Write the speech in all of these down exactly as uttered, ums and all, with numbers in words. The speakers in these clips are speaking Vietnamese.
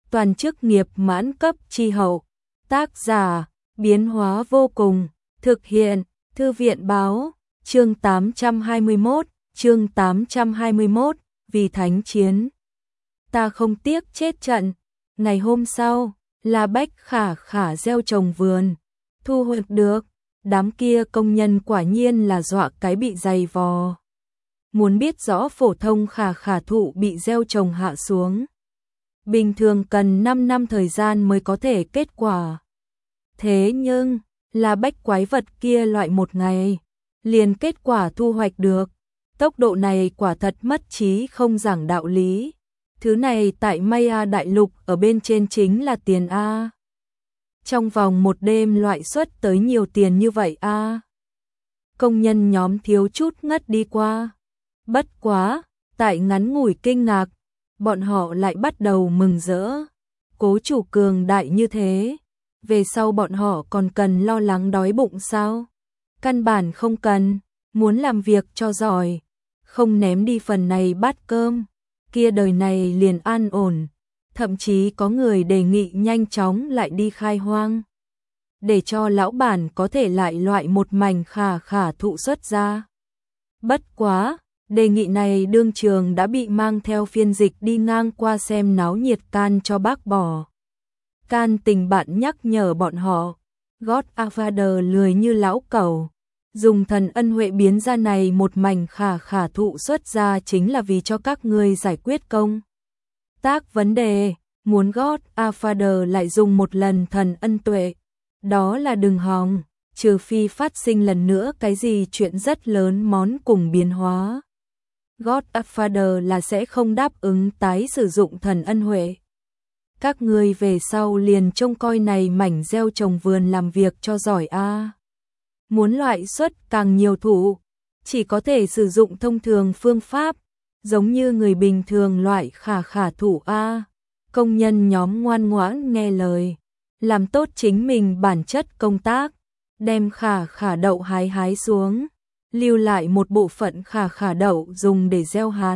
toàn chức nghiệp mãn cấp chi hậu. Tác giả, biến hóa vô cùng, thực hiện, Thư viện báo, chương tám trăm hai mươi mốt, chương tám trăm hai mươi mốt, vì thánh chiến. Ta không tiếc chết trận. Ngày hôm sau, La Bách khả khả gieo trồng vườn, thu hoạch được, đám kia công nhân quả nhiên là dọa cái bị dày vò. Muốn biết rõ phổ thông khả khả thụ bị gieo trồng hạ xuống, bình thường cần năm năm thời gian mới có thể kết quả. Thế nhưng, La Bách quái vật kia loại một ngày, liền kết quả thu hoạch được. Tốc độ này quả thật mất trí không giảng đạo lý. Thứ này tại Maya đại lục ở bên trên chính là tiền A. Trong vòng một đêm loại suất tới nhiều tiền như vậy A. Công nhân nhóm thiếu chút ngất đi qua. Bất quá, tại ngắn ngủi kinh ngạc, bọn họ lại bắt đầu mừng rỡ. Cố chủ cường đại như thế, về sau bọn họ còn cần lo lắng đói bụng sao? Căn bản không cần, muốn làm việc cho giỏi, không ném đi phần này bát cơm, kia đời này liền an ổn. Thậm chí có người đề nghị nhanh chóng lại đi khai hoang, để cho lão bản có thể lại loại một mảnh khả khả thụ xuất ra. Bất quá, đề nghị này đương trường đã bị mang theo phiên dịch đi ngang qua xem náo nhiệt Can cho bác bỏ. Can tình bạn nhắc nhở bọn họ, God Father lười như lão cẩu, dùng thần ân huệ biến ra này một mảnh khả khả thụ xuất ra chính là vì cho các ngươi giải quyết công tác vấn đề. Muốn God Father lại dùng một lần thần ân tuệ, đó là đừng hòng, trừ phi phát sinh lần nữa cái gì chuyện rất lớn món cùng biến hóa. God Father là sẽ không đáp ứng tái sử dụng thần ân huệ. Các ngươi về sau liền trông coi này mảnh gieo trồng vườn làm việc cho giỏi a. Muốn loại suất càng nhiều thụ, chỉ có thể sử dụng thông thường phương pháp, giống như người bình thường loại khả khả thụ a. Công nhân nhóm ngoan ngoãn nghe lời, làm tốt chính mình bản chất công tác, đem khả khả đậu hái hái xuống, lưu lại một bộ phận khả khả đậu dùng để gieo hạt.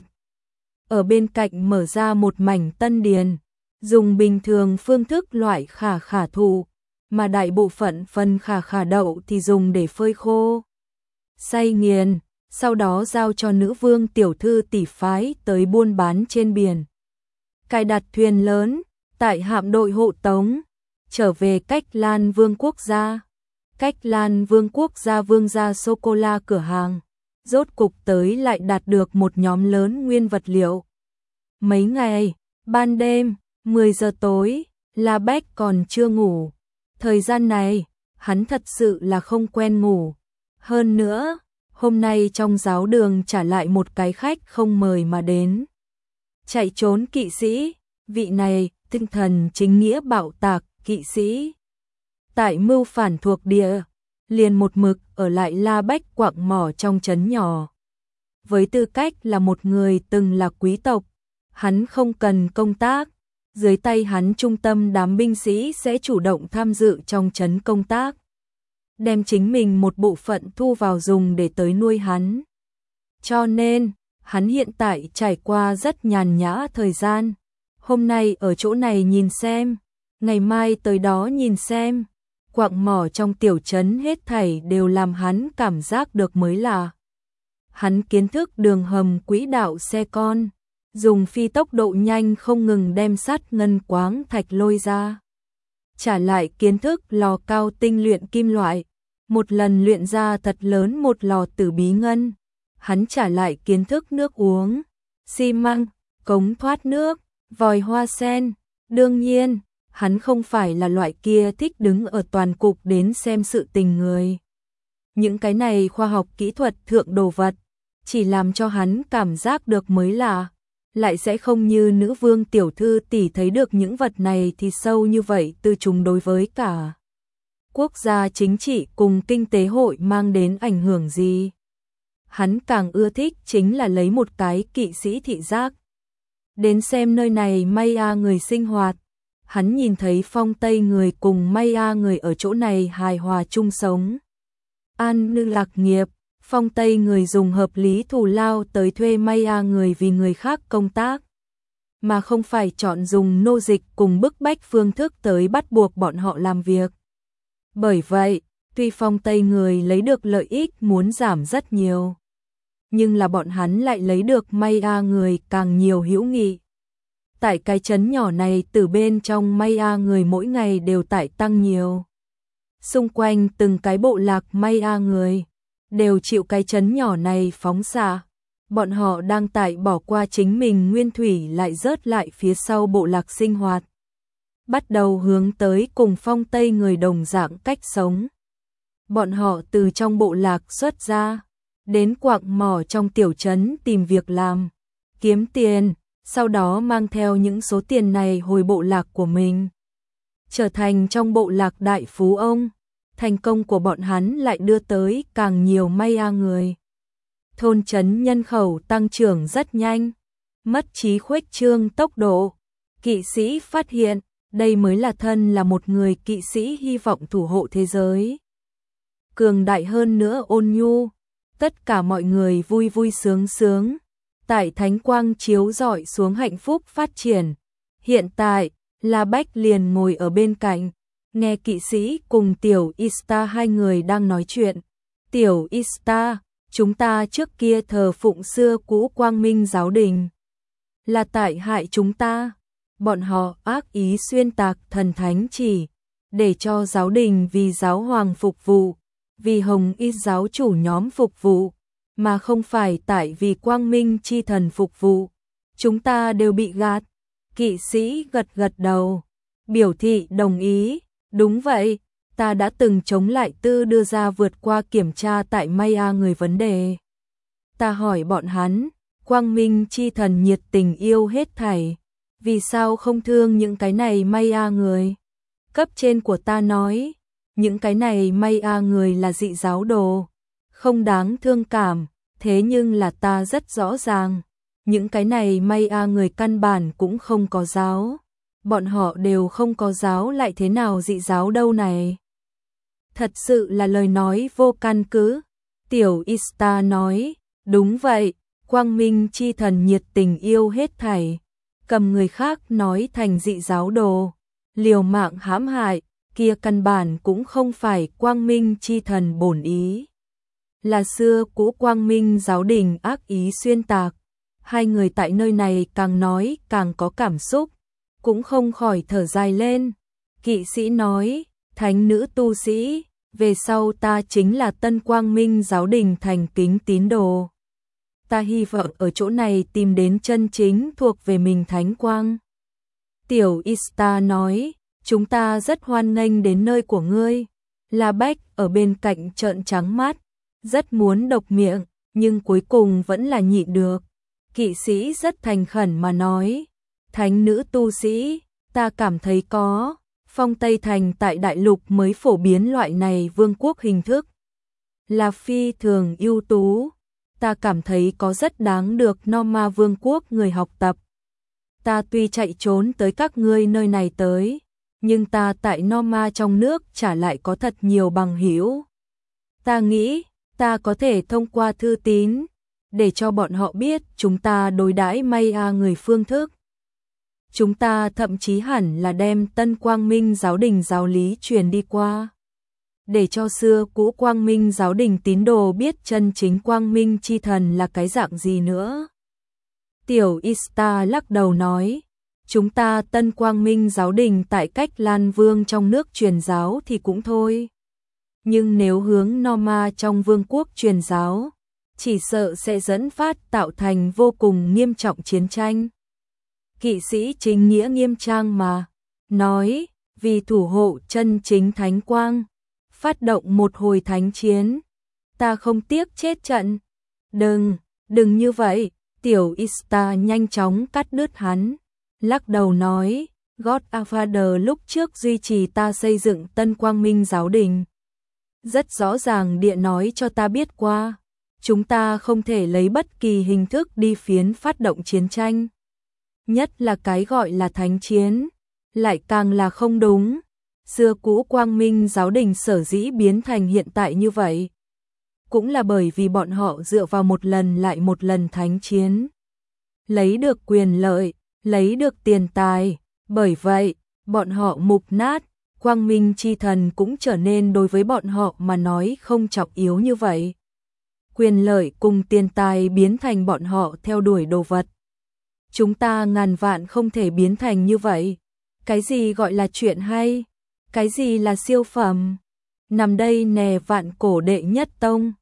Ở bên cạnh mở ra một mảnh tân điền, dùng bình thường phương thức loại khả khả thụ, mà đại bộ phận phần khả khả đậu thì dùng để phơi khô, xay nghiền, sau đó giao cho nữ vương tiểu thư tỷ phái tới buôn bán trên biển. Cài đặt thuyền lớn, tại hạm đội hộ tống, trở về Cách Lan Vương quốc gia. Cách Lan Vương quốc gia vương gia sô-cô-la cửa hàng, rốt cục tới lại đạt được một nhóm lớn nguyên vật liệu. Mấy ngày, ban đêm, mười giờ tối, La Bách còn chưa ngủ. Thời gian này, hắn thật sự là không quen ngủ. Hơn nữa, hôm nay trong giáo đường trả lại một cái khách không mời mà đến. Chạy trốn kỵ sĩ, vị này, tinh thần chính nghĩa bạo tạc, kỵ sĩ. Tại mưu phản thuộc địa, liền một mực ở lại La Bách quạng mỏ trong trấn nhỏ. Với tư cách là một người từng là quý tộc, hắn không cần công tác, dưới tay hắn trung tâm đám binh sĩ sẽ chủ động tham dự trong trấn công tác, đem chính mình một bộ phận thu vào dùng để tới nuôi hắn. Cho nên, hắn hiện tại trải qua rất nhàn nhã thời gian, hôm nay ở chỗ này nhìn xem, ngày mai tới đó nhìn xem. Quạng mỏ trong tiểu trấn hết thảy đều làm hắn cảm giác được mới lạ. Hắn kiến thức đường hầm quỹ đạo xe con, dùng phi tốc độ nhanh không ngừng đem sắt ngân quáng thạch lôi ra. Trả lại kiến thức lò cao tinh luyện kim loại, một lần luyện ra thật lớn một lò tử bí ngân. Hắn trả lại kiến thức nước uống, xi măng, cống thoát nước, vòi hoa sen. Đương nhiên, hắn không phải là loại kia thích đứng ở toàn cục đến xem sự tình người. Những cái này khoa học kỹ thuật thượng đồ vật, chỉ làm cho hắn cảm giác được mới lạ, lại sẽ không như nữ vương tiểu thư tỷ thấy được những vật này thì sâu như vậy từ chúng đối với cả quốc gia chính trị cùng kinh tế hội mang đến ảnh hưởng gì. Hắn càng ưa thích chính là lấy một cái kỵ sĩ thị giác, đến xem nơi này Maya người sinh hoạt. Hắn nhìn thấy phong Tây người cùng Maya người ở chỗ này hài hòa chung sống, an cư lạc nghiệp. Phong Tây người dùng hợp lý thù lao tới thuê Maya người vì người khác công tác. mà không phải chọn dùng nô dịch cùng bức bách phương thức tới bắt buộc bọn họ làm việc. Bởi vậy, tuy Phong Tây người lấy được lợi ích muốn giảm rất nhiều, nhưng là bọn hắn lại lấy được Maya người càng nhiều hữu nghị. Tại cái trấn nhỏ này từ bên trong Maya người mỗi ngày đều tại tăng nhiều. Xung quanh từng cái bộ lạc Maya người đều chịu cái trấn nhỏ này phóng xạ. Bọn họ đang tại bỏ qua chính mình nguyên thủy lại rớt lại phía sau bộ lạc sinh hoạt. Bắt đầu hướng tới cùng Phong Tây người đồng dạng cách sống. Bọn họ từ trong bộ lạc xuất ra, đến quạng mỏ trong tiểu trấn tìm việc làm, kiếm tiền, sau đó mang theo những số tiền này hồi bộ lạc của mình. Trở thành trong bộ lạc đại phú ông, thành công của bọn hắn lại đưa tới càng nhiều Maya người. Thôn trấn nhân khẩu tăng trưởng rất nhanh, mất trí khuếch trương tốc độ. Kỵ sĩ phát hiện, đây mới là thân là một người kỵ sĩ hy vọng thủ hộ thế giới. Cường đại hơn nữa ôn nhu, tất cả mọi người vui vui sướng sướng. Tại thánh quang chiếu rọi xuống hạnh phúc phát triển. Hiện tại, La Bách liền ngồi ở bên cạnh, nghe kỵ sĩ cùng Tiểu Ista hai người đang nói chuyện. Tiểu Ista, chúng ta trước kia thờ phụng xưa cũ Quang Minh giáo đình. Là tại hại chúng ta. Bọn họ ác ý xuyên tạc thần thánh chỉ, để cho giáo đình vì giáo hoàng phục vụ, vì Hồng Y giáo chủ nhóm phục vụ, mà không phải tại vì Quang Minh chi thần phục vụ. Chúng ta đều bị gạt. Kỵ sĩ gật gật đầu, biểu thị đồng ý. Đúng vậy, ta đã từng chống lại tư đưa ra vượt qua kiểm tra tại Maya người vấn đề. Ta hỏi bọn hắn, Quang Minh chi thần nhiệt tình yêu hết thảy, vì sao không thương những cái này Maya người? Cấp trên của ta nói, những cái này Maya người là dị giáo đồ, không đáng thương cảm, thế nhưng là ta rất rõ ràng, những cái này Maya người căn bản cũng không có giáo, bọn họ đều không có giáo lại thế nào dị giáo đâu này. Thật sự là lời nói vô căn cứ. Tiểu Ista nói, đúng vậy, Quang Minh chi thần nhiệt tình yêu hết thảy, cầm người khác nói thành dị giáo đồ, liều mạng hãm hại, kia căn bản cũng không phải Quang Minh chi thần bổn ý. Là xưa cũ Quang Minh giáo đình ác ý xuyên tạc. Hai người tại nơi này càng nói càng có cảm xúc, cũng không khỏi thở dài lên. Kỵ sĩ nói, thánh nữ tu sĩ, về sau ta chính là Tân Quang Minh giáo đình thành kính tín đồ. Ta hy vọng ở chỗ này tìm đến chân chính thuộc về mình thánh quang. Tiểu Ista nói, chúng ta rất hoan nghênh đến nơi của ngươi. La Bách ở bên cạnh trợn trắng mắt, rất muốn độc miệng, nhưng cuối cùng vẫn là nhịn được. Kỵ sĩ rất thành khẩn mà nói, thánh nữ tu sĩ, ta cảm thấy có, Phong Tây Thành tại đại lục mới phổ biến loại này vương quốc hình thức. Là phi thường ưu tú, ta cảm thấy có rất đáng được Norma vương quốc người học tập. Ta tuy chạy trốn tới các ngươi nơi này tới, nhưng ta tại Norma trong nước trả lại có thật nhiều bằng hữu. Ta nghĩ, ta có thể thông qua thư tín, để cho bọn họ biết chúng ta đối đãi Maya người phương thức. Chúng ta thậm chí hẳn là đem Tân Quang Minh giáo đình giáo lý truyền đi qua, để cho xưa cũ Quang Minh giáo đình tín đồ biết chân chính Quang Minh chi thần là cái dạng gì nữa. Tiểu Ista lắc đầu nói, chúng ta Tân Quang Minh giáo đình tại cách Lan Vương trong nước truyền giáo thì cũng thôi. Nhưng nếu hướng Norma trong vương quốc truyền giáo, chỉ sợ sẽ dẫn phát tạo thành vô cùng nghiêm trọng chiến tranh. Kỵ sĩ chính nghĩa nghiêm trang mà, nói, vì thủ hộ chân chính thánh quang, phát động một hồi thánh chiến, ta không tiếc chết trận. Đừng, đừng như vậy, Tiểu Ista nhanh chóng cắt đứt hắn, lắc đầu nói, Godfather lúc trước duy trì ta xây dựng Tân Quang Minh giáo đình. Rất rõ ràng địa nói cho ta biết qua, chúng ta không thể lấy bất kỳ hình thức đi phiến phát động chiến tranh. Nhất là cái gọi là thánh chiến, lại càng là không đúng. Xưa cũ Quang Minh giáo đình sở dĩ biến thành hiện tại như vậy, cũng là bởi vì bọn họ dựa vào một lần lại một lần thánh chiến, lấy được quyền lợi, lấy được tiền tài, bởi vậy, bọn họ mục nát, quang minh chi thần cũng trở nên đối với bọn họ mà nói không trọng yếu như vậy. Quyền lợi cùng tiền tài biến thành bọn họ theo đuổi đồ vật. Chúng ta ngàn vạn không thể biến thành như vậy. Cái gì gọi là chuyện hay? Cái gì là siêu phẩm? Nằm đây nè vạn cổ đệ nhất tông.